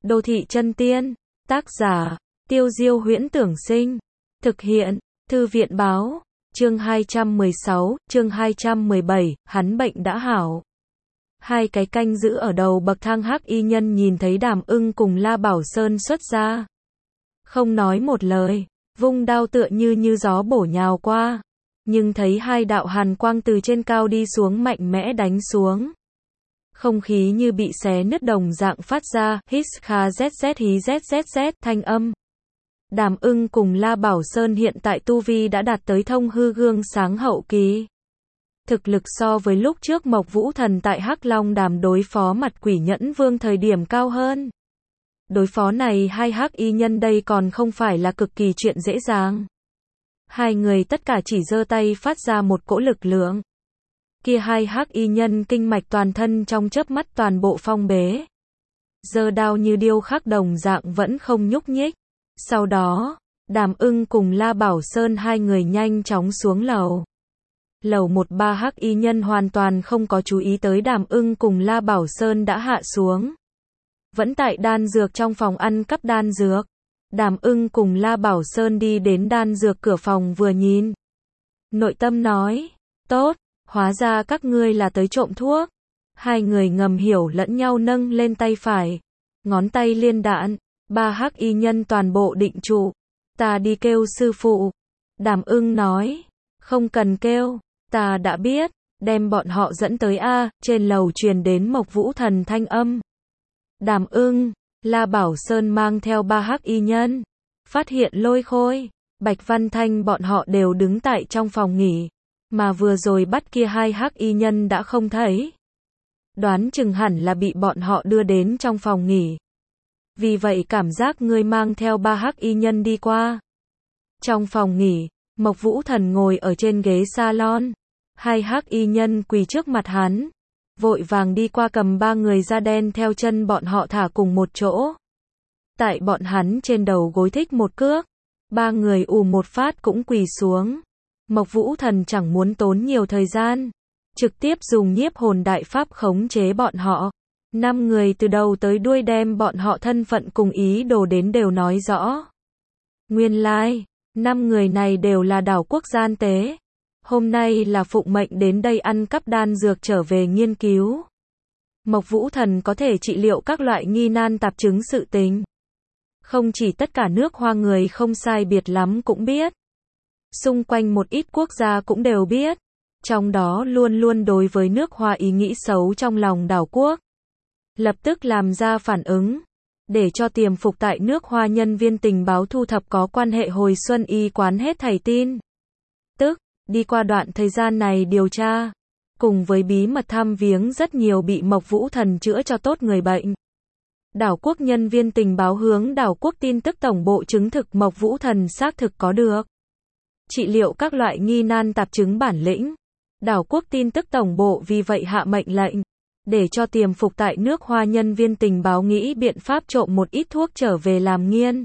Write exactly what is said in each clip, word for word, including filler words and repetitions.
Đô thị chân tiên, tác giả, Tiêu Diêu Huyễn Tưởng Sinh, thực hiện, Thư viện Báo, chương hai trăm mười sáu, chương hai trăm mười bảy, hắn bệnh đã hảo. Hai cái canh giữ ở đầu bậc thang hắc y nhân nhìn thấy Đàm Ưng cùng La Bảo Sơn xuất ra. Không nói một lời, vung đao tựa như như gió bổ nhào qua. Nhưng thấy hai đạo hàn quang từ trên cao đi xuống mạnh mẽ đánh xuống. Không khí như bị xé nứt đồng dạng phát ra, hít kha zz hí zzz thanh âm. Đàm Ưng cùng La Bảo Sơn hiện tại tu vi đã đạt tới thông hư gương sáng hậu kỳ. Thực lực so với lúc trước Mộc Vũ Thần tại Hắc Long Đàm đối phó mặt quỷ nhẫn vương thời điểm cao hơn. Đối phó này hai hắc y nhân đây còn không phải là cực kỳ chuyện dễ dàng. Hai người tất cả chỉ giơ tay phát ra một cỗ lực lượng. Kia hai hắc y nhân kinh mạch toàn thân trong chớp mắt toàn bộ phong bế. Giơ đao như điêu khắc đồng dạng vẫn không nhúc nhích. Sau đó, Đàm Ưng cùng La Bảo Sơn hai người nhanh chóng xuống lầu. Lầu một ba hắc y nhân hoàn toàn không có chú ý tới Đàm Ưng cùng La Bảo Sơn đã hạ xuống. Vẫn tại đan dược trong phòng ăn cắp đan dược. Đàm Ưng cùng La Bảo Sơn đi đến đan dược cửa phòng vừa nhìn. Nội tâm nói, tốt, hóa ra các ngươi là tới trộm thuốc. Hai người ngầm hiểu lẫn nhau nâng lên tay phải. Ngón tay liên đạn, ba hắc y nhân toàn bộ định trụ. Ta đi kêu sư phụ. Đàm Ưng nói, không cần kêu, ta đã biết, đem bọn họ dẫn tới A, trên lầu truyền đến Mộc Vũ Thần thanh âm. Đàm Ưng, La Bảo Sơn mang theo ba hắc y nhân, phát hiện Lôi Khôi, Bạch Văn Thanh bọn họ đều đứng tại trong phòng nghỉ, mà vừa rồi bắt kia hai hắc y nhân đã không thấy. Đoán chừng hẳn là bị bọn họ đưa đến trong phòng nghỉ. Vì vậy cảm giác ngươi mang theo ba hắc y nhân đi qua. Trong phòng nghỉ, Mộc Vũ Thần ngồi ở trên ghế salon, hai hắc y nhân quỳ trước mặt hắn. Vội vàng đi qua cầm ba người da đen theo chân bọn họ thả cùng một chỗ. Tại bọn hắn trên đầu gối thích một cước. Ba người ù một phát cũng quỳ xuống. Mộc Vũ Thần chẳng muốn tốn nhiều thời gian. Trực tiếp dùng nhiếp hồn đại pháp khống chế bọn họ. Năm người từ đầu tới đuôi đem bọn họ thân phận cùng ý đồ đến đều nói rõ. Nguyên lai, like, năm người này đều là đảo quốc gian tế. Hôm nay là phụng mệnh đến đây ăn cắp đan dược trở về nghiên cứu. Mộc Vũ Thần có thể trị liệu các loại nghi nan tạp chứng sự tình. Không chỉ tất cả nước Hoa người không sai biệt lắm cũng biết. Xung quanh một ít quốc gia cũng đều biết. Trong đó luôn luôn đối với nước Hoa ý nghĩ xấu trong lòng đảo quốc. Lập tức làm ra phản ứng. Để cho tiềm phục tại nước Hoa nhân viên tình báo thu thập có quan hệ hồi xuân y quán hết thảy tin. Tức, đi qua đoạn thời gian này điều tra, cùng với bí mật thăm viếng rất nhiều bị Mộc Vũ Thần chữa cho tốt người bệnh. Đảo quốc nhân viên tình báo hướng đảo quốc tin tức tổng bộ chứng thực Mộc Vũ Thần xác thực có được trị liệu các loại nghi nan tạp chứng bản lĩnh. Đảo quốc tin tức tổng bộ vì vậy hạ mệnh lệnh, để cho tiềm phục tại nước Hoa nhân viên tình báo nghĩ biện pháp trộm một ít thuốc trở về làm nghiên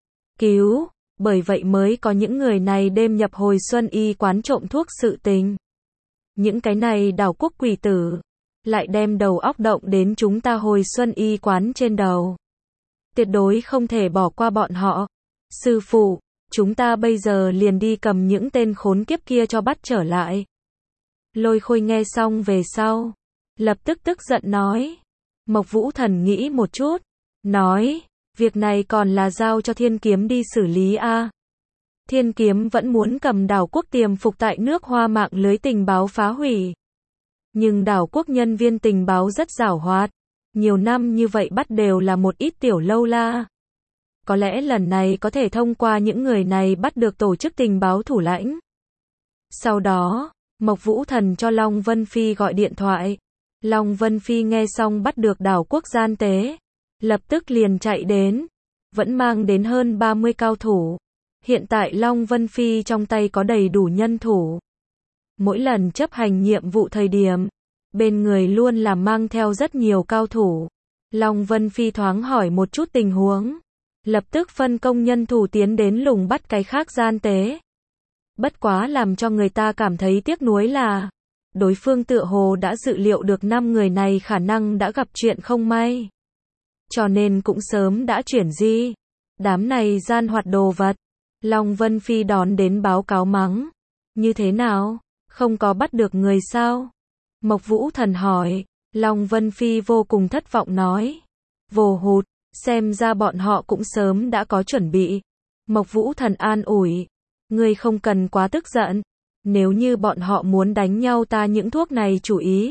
cứu. Bởi vậy mới có những người này đêm nhập hồi xuân y quán trộm thuốc sự tình. Những cái này đảo quốc quỷ tử, lại đem đầu óc động đến chúng ta hồi xuân y quán trên đầu. Tuyệt đối không thể bỏ qua bọn họ. Sư phụ, chúng ta bây giờ liền đi cầm những tên khốn kiếp kia cho bắt trở lại. Lôi Khôi nghe xong về sau, lập tức tức giận nói. Mộc Vũ Thần nghĩ một chút, nói. Việc này còn là giao cho Thiên Kiếm đi xử lý a. Thiên Kiếm vẫn muốn cầm đảo quốc tiềm phục tại nước Hoa mạng lưới tình báo phá hủy. Nhưng đảo quốc nhân viên tình báo rất giảo hoạt. Nhiều năm như vậy bắt đều là một ít tiểu lâu la. Có lẽ lần này có thể thông qua những người này bắt được tổ chức tình báo thủ lãnh. Sau đó, Mộc Vũ Thần cho Long Vân Phi gọi điện thoại. Long Vân Phi nghe xong bắt được đảo quốc gian tế. Lập tức liền chạy đến, vẫn mang đến hơn ba mươi cao thủ. Hiện tại Long Vân Phi trong tay có đầy đủ nhân thủ. Mỗi lần chấp hành nhiệm vụ thời điểm, bên người luôn là mang theo rất nhiều cao thủ. Long Vân Phi thoáng hỏi một chút tình huống, lập tức phân công nhân thủ tiến đến lùng bắt cái khác gian tế. Bất quá làm cho người ta cảm thấy tiếc nuối là, đối phương tựa hồ đã dự liệu được năm người này khả năng đã gặp chuyện không may. cho nên cũng sớm đã chuyển di. Đám này gian hoạt đồ vật. Long Vân Phi đón đến báo cáo mắng. Như thế nào? Không có bắt được người sao? Mộc Vũ Thần hỏi. Long Vân Phi vô cùng thất vọng nói. Vô hụt, xem ra bọn họ cũng sớm đã có chuẩn bị. Mộc Vũ Thần an ủi. Ngươi không cần quá tức giận. Nếu như bọn họ muốn đánh nhau ta những thuốc này chủ ý.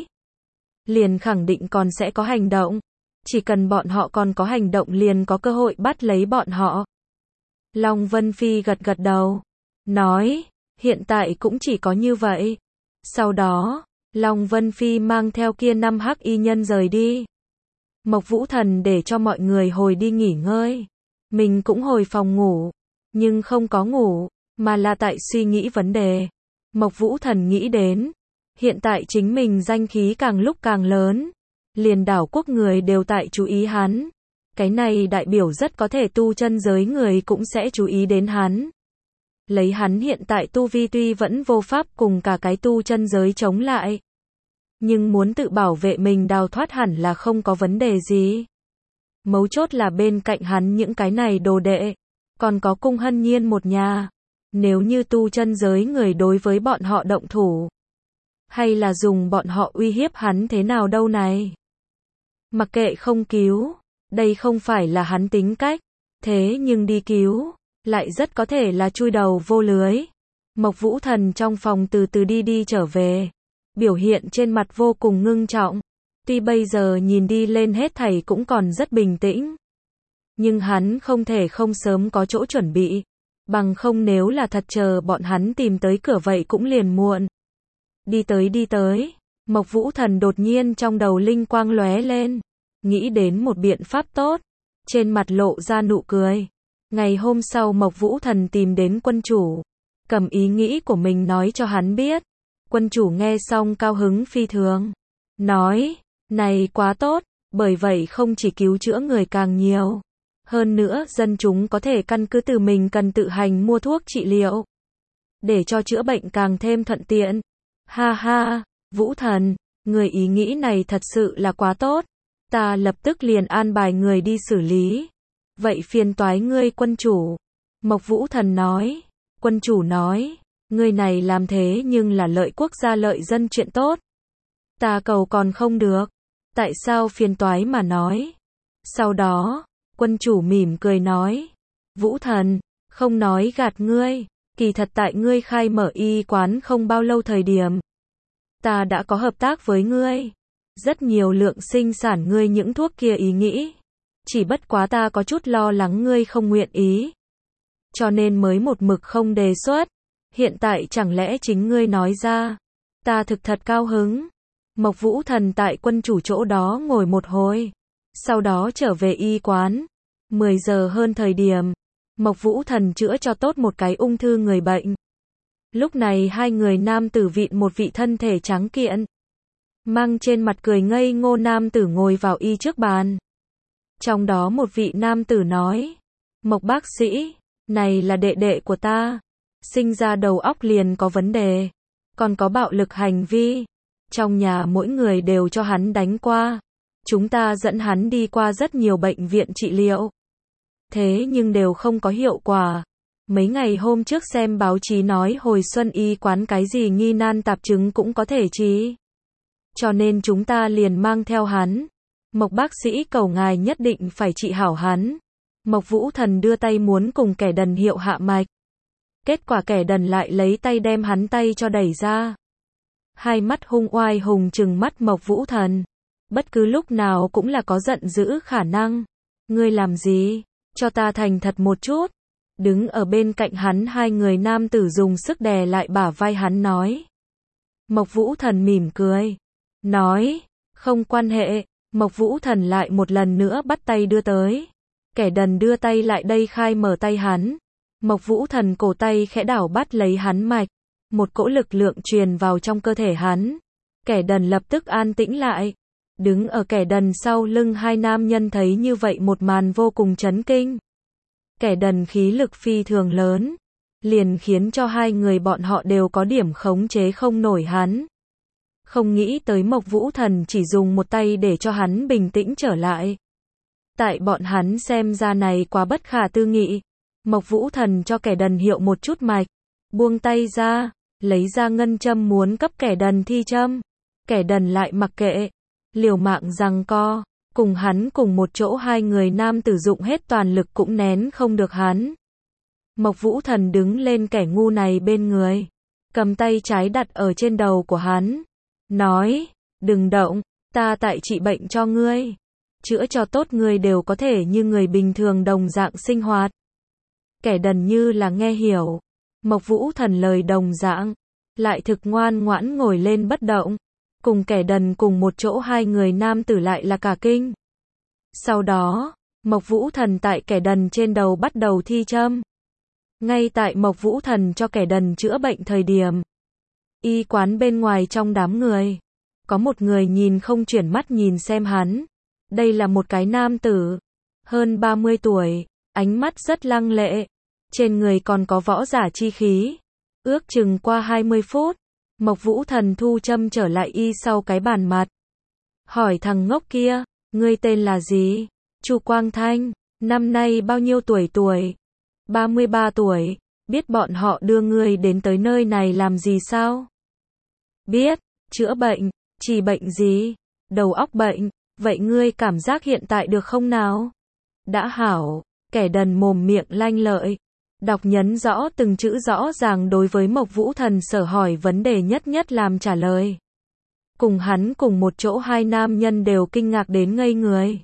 Liền khẳng định còn sẽ có hành động. Chỉ cần bọn họ còn có hành động liền có cơ hội bắt lấy bọn họ. Long Vân Phi gật gật đầu. Nói, hiện tại cũng chỉ có như vậy. Sau đó, Long Vân Phi mang theo kia năm hắc y nhân rời đi. Mộc Vũ Thần để cho mọi người hồi đi nghỉ ngơi. Mình cũng hồi phòng ngủ. Nhưng không có ngủ, mà là tại suy nghĩ vấn đề. Mộc Vũ Thần nghĩ đến. Hiện tại chính mình danh khí càng lúc càng lớn. Liền đảo quốc người đều tại chú ý hắn. Cái này đại biểu rất có thể tu chân giới người cũng sẽ chú ý đến hắn. Lấy hắn hiện tại tu vi tuy vẫn vô pháp cùng cả cái tu chân giới chống lại. Nhưng muốn tự bảo vệ mình đào thoát hẳn là không có vấn đề gì. Mấu chốt là bên cạnh hắn những cái này đồ đệ. Còn có Cung Hân Nhiên một nhà. Nếu như tu chân giới người đối với bọn họ động thủ. Hay là dùng bọn họ uy hiếp hắn thế nào đâu này. Mặc kệ không cứu. Đây không phải là hắn tính cách. Thế nhưng đi cứu. Lại rất có thể là chui đầu vô lưới. Mộc Vũ Thần trong phòng từ từ đi đi trở về. Biểu hiện trên mặt vô cùng ngưng trọng. Tuy bây giờ nhìn đi lên hết thảy cũng còn rất bình tĩnh. Nhưng hắn không thể không sớm có chỗ chuẩn bị. Bằng không nếu là thật chờ bọn hắn tìm tới cửa vậy cũng liền muộn. Đi tới đi tới. Mộc Vũ Thần đột nhiên trong đầu linh quang lóe lên. Nghĩ đến một biện pháp tốt. Trên mặt lộ ra nụ cười. Ngày hôm sau Mộc Vũ Thần tìm đến quân chủ. Cầm ý nghĩ của mình nói cho hắn biết. Quân chủ nghe xong cao hứng phi thường. Nói, này quá tốt, bởi vậy không chỉ cứu chữa người càng nhiều. Hơn nữa dân chúng có thể căn cứ từ mình cần tự hành mua thuốc trị liệu. Để cho chữa bệnh càng thêm thuận tiện. Ha ha, Vũ Thần, người ý nghĩ này thật sự là quá tốt. Ta lập tức liền an bài người đi xử lý. Vậy phiền toái ngươi quân chủ. Mộc Vũ Thần nói. Quân chủ nói. Ngươi này làm thế nhưng là lợi quốc gia lợi dân chuyện tốt. Ta cầu còn không được. Tại sao phiền toái mà nói. Sau đó, quân chủ mỉm cười nói. Vũ Thần, không nói gạt ngươi. Kỳ thật tại ngươi khai mở y quán không bao lâu thời điểm. Ta đã có hợp tác với ngươi. Rất nhiều lượng sinh sản ngươi những thuốc kia ý nghĩ. Chỉ bất quá ta có chút lo lắng ngươi không nguyện ý. Cho nên mới một mực không đề xuất. Hiện tại chẳng lẽ chính ngươi nói ra. Ta thực thật cao hứng. Mộc Vũ Thần tại quân chủ chỗ đó ngồi một hồi. Sau đó trở về y quán. mười giờ hơn thời điểm. Mộc Vũ Thần chữa cho tốt một cái ung thư người bệnh. Lúc này hai người nam tử vịn một vị thân thể trắng kiện. Mang trên mặt cười ngây ngô nam tử ngồi vào y trước bàn. Trong đó một vị nam tử nói. Mộc bác sĩ, này là đệ đệ của ta. Sinh ra đầu óc liền có vấn đề. Còn có bạo lực hành vi. Trong nhà mỗi người đều cho hắn đánh qua. Chúng ta dẫn hắn đi qua rất nhiều bệnh viện trị liệu. Thế nhưng đều không có hiệu quả. Mấy ngày hôm trước xem báo chí nói hồi xuân y quán cái gì nghi nan tạp chứng cũng có thể trị. Cho nên chúng ta liền mang theo hắn. Mộc bác sĩ cầu ngài nhất định phải trị hảo hắn. Mộc Vũ Thần đưa tay muốn cùng kẻ đần hiệu hạ mạch. Kết quả kẻ đần lại lấy tay đem hắn tay cho đẩy ra. Hai mắt hung oai hùng trừng mắt Mộc Vũ Thần. Bất cứ lúc nào cũng là có giận dữ khả năng. Ngươi làm gì? Cho ta thành thật một chút. Đứng ở bên cạnh hắn hai người nam tử dùng sức đè lại bả vai hắn nói. Mộc Vũ Thần mỉm cười. Nói, không quan hệ. Mộc Vũ Thần lại một lần nữa bắt tay đưa tới. Kẻ đần đưa tay lại đây khai mở tay hắn. Mộc Vũ Thần cổ tay khẽ đảo bắt lấy hắn mạch. Một cỗ lực lượng truyền vào trong cơ thể hắn. Kẻ đần lập tức an tĩnh lại. Đứng ở kẻ đần sau lưng hai nam nhân thấy như vậy một màn vô cùng chấn kinh. Kẻ đần khí lực phi thường lớn. Liền khiến cho hai người bọn họ đều có điểm khống chế không nổi hắn. Không nghĩ tới Mộc Vũ Thần chỉ dùng một tay để cho hắn bình tĩnh trở lại. Tại bọn hắn xem ra này quá bất khả tư nghị. Mộc Vũ Thần cho kẻ đần hiệu một chút mạch, buông tay ra, lấy ra ngân châm muốn cấp kẻ đần thi châm. Kẻ đần lại mặc kệ, liều mạng giằng co, cùng hắn cùng một chỗ hai người nam tử dụng hết toàn lực cũng nén không được hắn. Mộc Vũ Thần đứng lên kẻ ngu này bên người, cầm tay trái đặt ở trên đầu của hắn, nói, đừng động, ta tại trị bệnh cho ngươi, chữa cho tốt ngươi đều có thể như người bình thường đồng dạng sinh hoạt. Kẻ đần như là nghe hiểu, Mộc Vũ Thần lời đồng dạng, lại thực ngoan ngoãn ngồi lên bất động, cùng kẻ đần cùng một chỗ hai người nam tử lại là cả kinh. Sau đó, Mộc Vũ Thần tại kẻ đần trên đầu bắt đầu thi châm. Ngay tại Mộc Vũ Thần cho kẻ đần chữa bệnh thời điểm, y quán bên ngoài trong đám người, có một người nhìn không chuyển mắt nhìn xem hắn. Đây là một cái nam tử, hơn ba mươi tuổi, ánh mắt rất lăng lệ, trên người còn có võ giả chi khí. Ước chừng qua hai mươi phút, Mộc Vũ Thần thu châm trở lại y sau cái bàn mặt. Hỏi thằng ngốc kia, ngươi tên là gì? Chu Quang Thanh, năm nay bao nhiêu tuổi tuổi? ba mươi ba tuổi, biết bọn họ đưa ngươi đến tới nơi này làm gì sao? Biết, chữa bệnh, trị bệnh gì? Đầu óc bệnh, vậy ngươi cảm giác hiện tại được không nào? Đã hảo, kẻ đần mồm miệng lanh lợi, đọc nhấn rõ từng chữ rõ ràng đối với Mộc Vũ Thần sở hỏi vấn đề nhất nhất làm trả lời. Cùng hắn cùng một chỗ hai nam nhân đều kinh ngạc đến ngây người.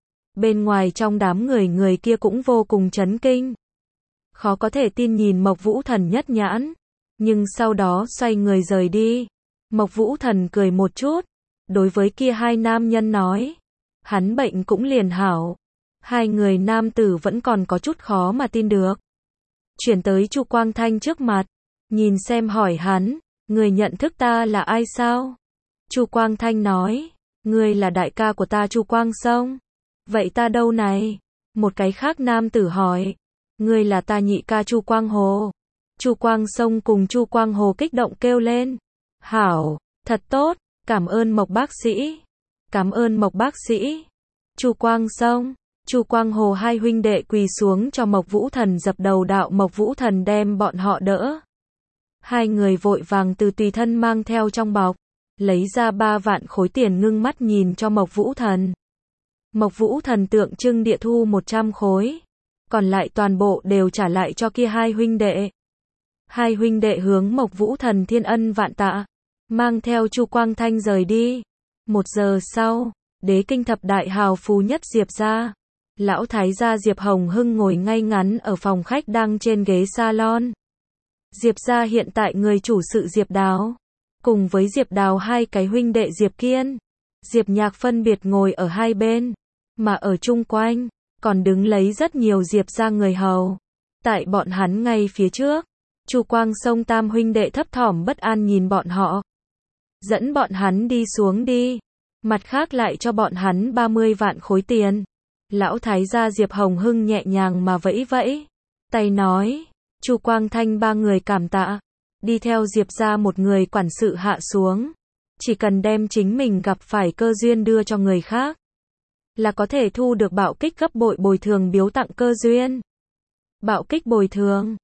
Bên ngoài trong đám người người kia cũng vô cùng chấn kinh. Khó có thể tin nhìn Mộc Vũ Thần nhất nhãn, nhưng sau đó xoay người rời đi. Mộc Vũ Thần cười một chút, đối với kia hai nam nhân nói, hắn bệnh cũng liền hảo. Hai người nam tử vẫn còn có chút khó mà tin được. Chuyển tới Chu Quang Thanh trước mặt, nhìn xem hỏi hắn, người nhận thức ta là ai sao? Chu Quang Thanh nói, ngươi là đại ca của ta Chu Quang Sông. Vậy ta đâu này? Một cái khác nam tử hỏi, ngươi là ta nhị ca Chu Quang Hồ. Chu Quang Sông cùng Chu Quang Hồ kích động kêu lên, hảo, thật tốt, cảm ơn Mộc bác sĩ. Cảm ơn Mộc bác sĩ. Chu Quang Sông, Chu Quang Hồ hai huynh đệ quỳ xuống cho Mộc Vũ Thần dập đầu đạo. Mộc Vũ Thần đem bọn họ đỡ. Hai người vội vàng từ tùy thân mang theo trong bọc, lấy ra ba vạn khối tiền ngưng mắt nhìn cho Mộc Vũ Thần. Mộc Vũ Thần tượng trưng địa thu một trăm khối, còn lại toàn bộ đều trả lại cho kia hai huynh đệ. Hai huynh đệ hướng Mộc Vũ Thần thiên ân vạn tạ, mang theo Chu Quang Thanh rời đi. Một giờ sau, đế kinh thập đại hào phú nhất Diệp gia, lão thái gia Diệp Hồng Hưng ngồi ngay ngắn ở phòng khách đang trên ghế salon. Diệp gia hiện tại người chủ sự Diệp Đào, cùng với Diệp Đào hai cái huynh đệ Diệp Kiên, Diệp Nhạc phân biệt ngồi ở hai bên, mà ở chung quanh, còn đứng lấy rất nhiều Diệp gia người hầu. Tại bọn hắn ngay phía trước, Chu Quang Sông tam huynh đệ thấp thỏm bất an nhìn bọn họ. Dẫn bọn hắn đi xuống đi. Mặt khác lại cho bọn hắn ba mươi vạn khối tiền. Lão thái gia Diệp Hồng Hưng nhẹ nhàng mà vẫy vẫy tay nói, Chu Quang Thanh ba người cảm tạ, đi theo Diệp gia một người quản sự hạ xuống, chỉ cần đem chính mình gặp phải cơ duyên đưa cho người khác, là có thể thu được bạo kích gấp bội bồi thường biếu tặng cơ duyên. Bạo kích bồi thường